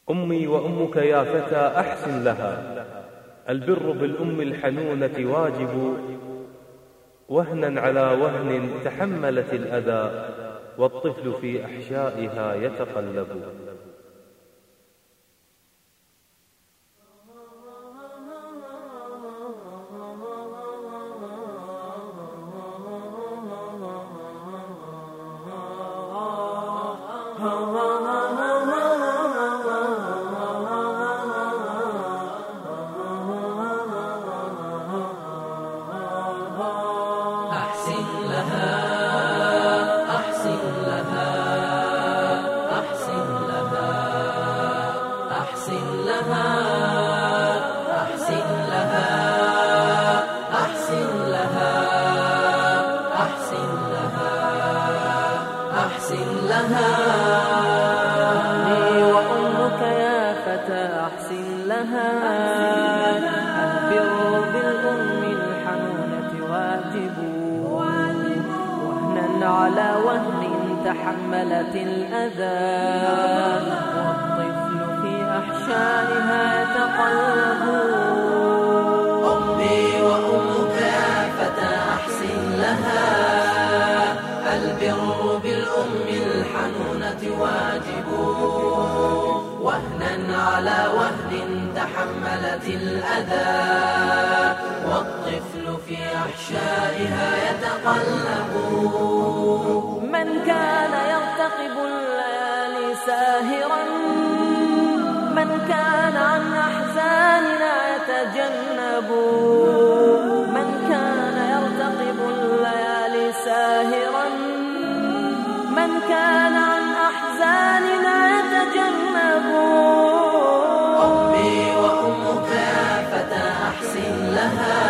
أمي وأمك يا فتى أحسن لها، البر بالأم الحنونة واجب، وهنا على وهن تحملت الأذى، والطفل في أحشائها يتقلب. أحسن لها أحسن لها أحسن لها أحسن لها أحسن لها أحسن لها أحسن لها أحسن لها. أمي وأمك يا فتى أحسن لها، البر بالأم الحنونة واجب، وهنا على وهن تحملت الأذى، والطفل في أحشائها يتقلب. أمي وأمك يا فتى أحسن لها، البر بالأم الحنونة واجب، وهنا على وهن تحملت الأذى، والطفل في أحشائها يتقلب. من كان يرتقب الليالي ساهرا، من كان عن أحزاننا يتجنب، من كان يرتقب الليالي ساهرا، من كان عن أحزاننا يتجنب. أمي وأمك يا فتى أحسن لها،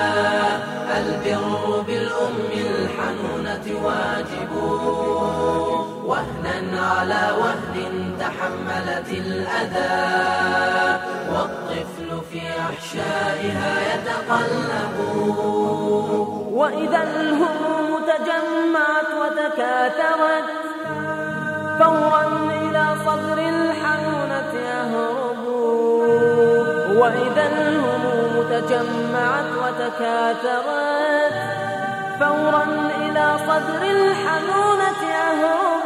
البر بالأم الحنونة واجب، وهنا على وهن تحملت الأذى، والطفل في أحشائها يتقلب. وإذا الهموم تجمعت وتكاثرت، فورا إلى صدر الحنونة يهرب. وإذا الهموم تجمعت وتكاثرت، فورا إلى صدر الحنونة يهرب.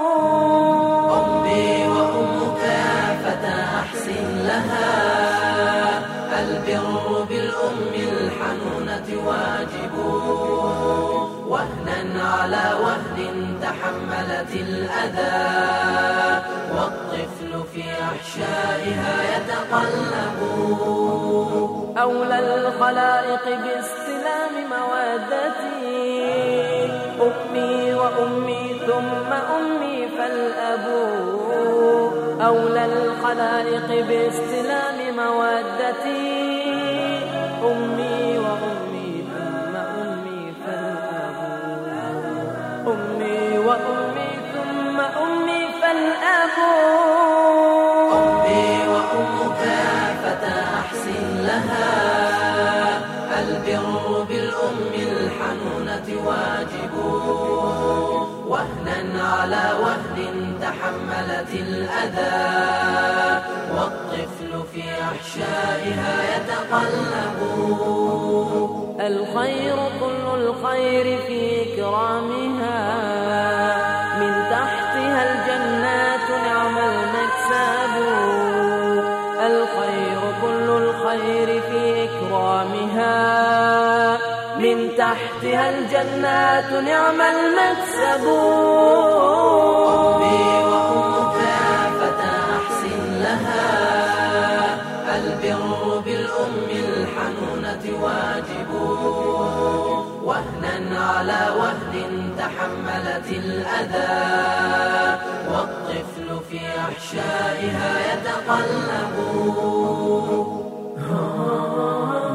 أمي وأمك يا فتى أحسن لها، البر بالأم الحنونة واجب، وهنا على وهن تحملت الأذى، والطفل في أحشائها يتقلب. أولى الخلائق باستلام مودتي، أمي وأمي ثم أمي فالأب. أولى الخلائق باستلام مودتي، أمي وأمي ثم أمي فالأب. أمي وأمي ثم أمي فالأب. أمي وأمك يا فتى أحسن لها، البر بالأم الحنونة واجب، وهنا على وهن تحملت الأذى، والطفل في أحشائها يتقلب. الخير كل الخير في إكرامها، من تحتها الجنات نعم المكسب. الخير كل الخير في إكرامها، من تحتها الجنات نعم المكسب. أمي وأمك يا فتى أحسن لها، البر بالأم الحنونة واجب، وهنا على وهن تحملت الأذى، والطفل في أحشائها يتقلب.